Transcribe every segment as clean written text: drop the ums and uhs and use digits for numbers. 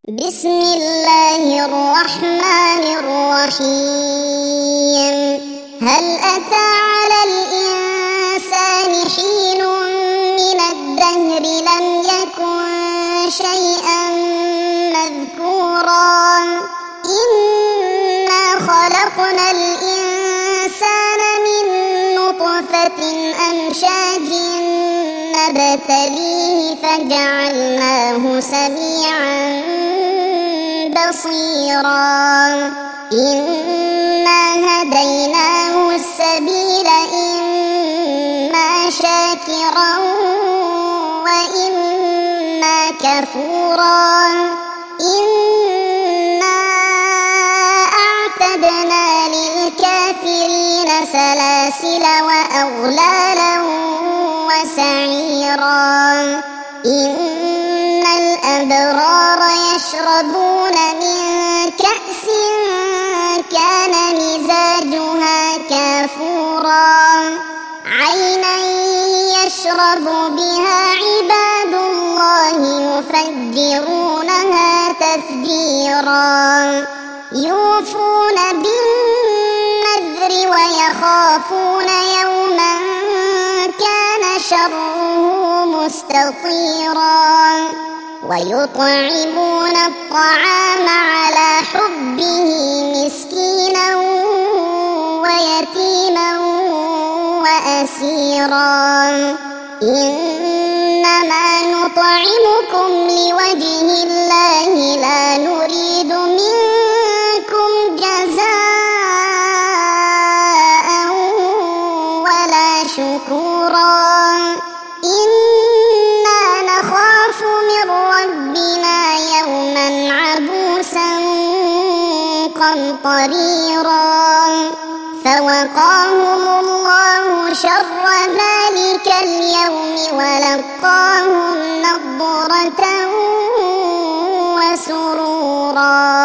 بسم الله الرحمن الرحيم. هل أتى على الإنسان حين من الدهر لم يكن شيئا مذكورا إنا خلقنا الإنسان من نطفة أمشاج نبتليه فجعلناه سميعا بصيرا. إنا هديناه السبيل إما شاكرا وإما كفورا. إنا أعتدنا للكافرين سلاسل وأغلالا وسعيرا. إن الأبرار يشربون من كأس كان مزاجها كافورا عينا يشرب بها عباد الله يفجرونها تفجيرا. يوفون بالنذر ويخافون يوما كان شره مستطيرا. ويطعمون الطعام على حبه مسكينا ويتيما وأسيرا. إنما نطعمكم لوجه الله لا نريد منكم جزاء ولا شكورا. إنا نخاف من ربنا يوما عبوسا قمطريرا. فوقاهم الله شر ذلك اليوم ولقاهم نضرة وسرورا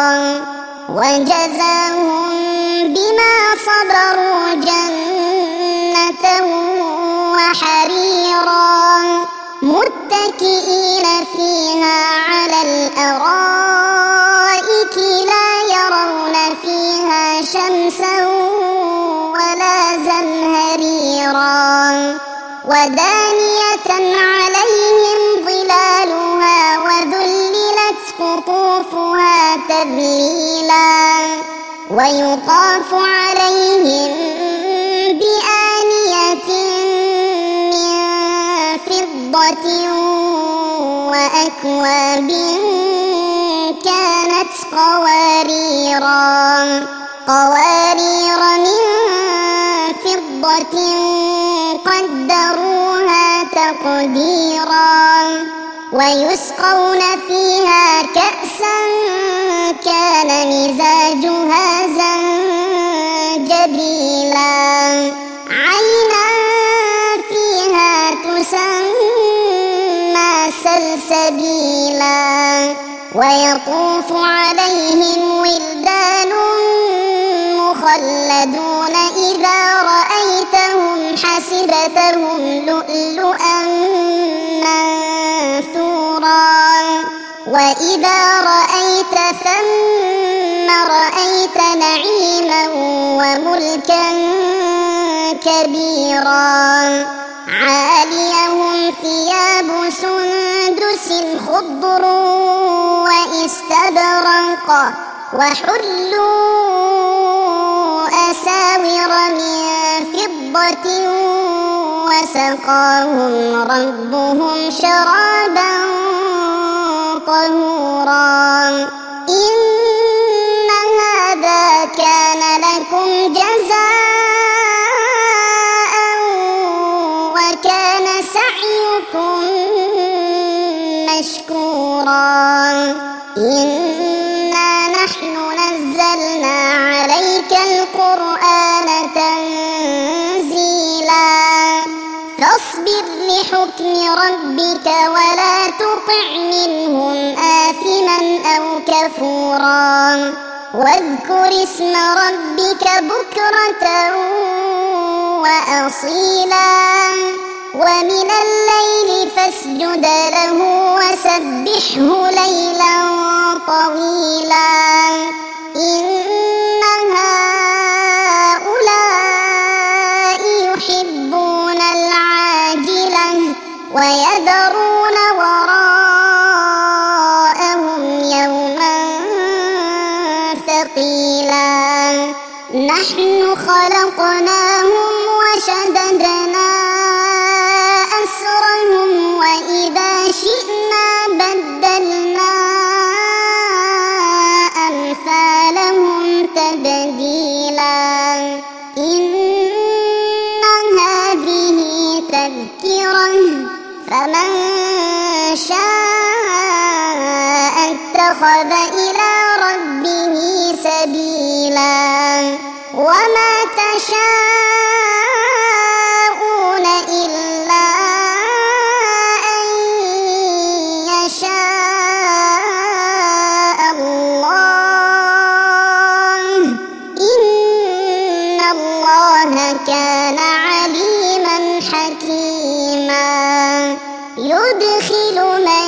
وجزاهم بما صبروا جنة وحريرا متكئين فيها على الأرائك لا يرون فيها شمسا ولا زمهريرا. ودانية عليهم ظلالها وذللت قطوفها تذليلا. ويطاف عليهم بآنية من فضة وأكواب كانت قوارير من فضة قدروها تقديرا. ويسقون فيها كأسا كان مزاجها زنجبيلا عينا فيها تسمى سلسبيلا. ويطوف عليهم ولدان مخلدون إذا رأيتهم حسبتهم لؤلؤا منثورا. وإذا رأيت ثم رأيت نعيما وملكا كبيرا. عاليهم ثياب سندس خضر واستبرق وحلوا أساور من فضة وسقاهم ربهم شرابا طهورا. إن هذا كان لكم جزاء وكان سعيكم مشكورا. إنا نحن نزلنا عليك القرآن تنزيلا. فاصبر لحكم ربك ولا تطع منهم آثما أو كفورا. واذكر اسم ربك بكرة وأصيلا. ومن الليل فاسجد له وسبحه ليلا طويلا. ثقيلا نحن خلقناهم وشددنا أسرهم وإذا شئنا بدلنا أمثالهم تبديلا إن هذه تذكرة فمن شاء اتخذ إلى ربه سبيلا وما تشاءون إلا أن يشاء الله إن الله كان عليما حكيما يدخل من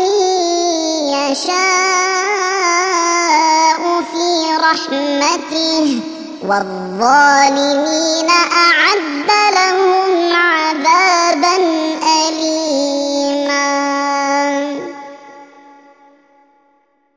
يشاء في رحمته والظالمين أعد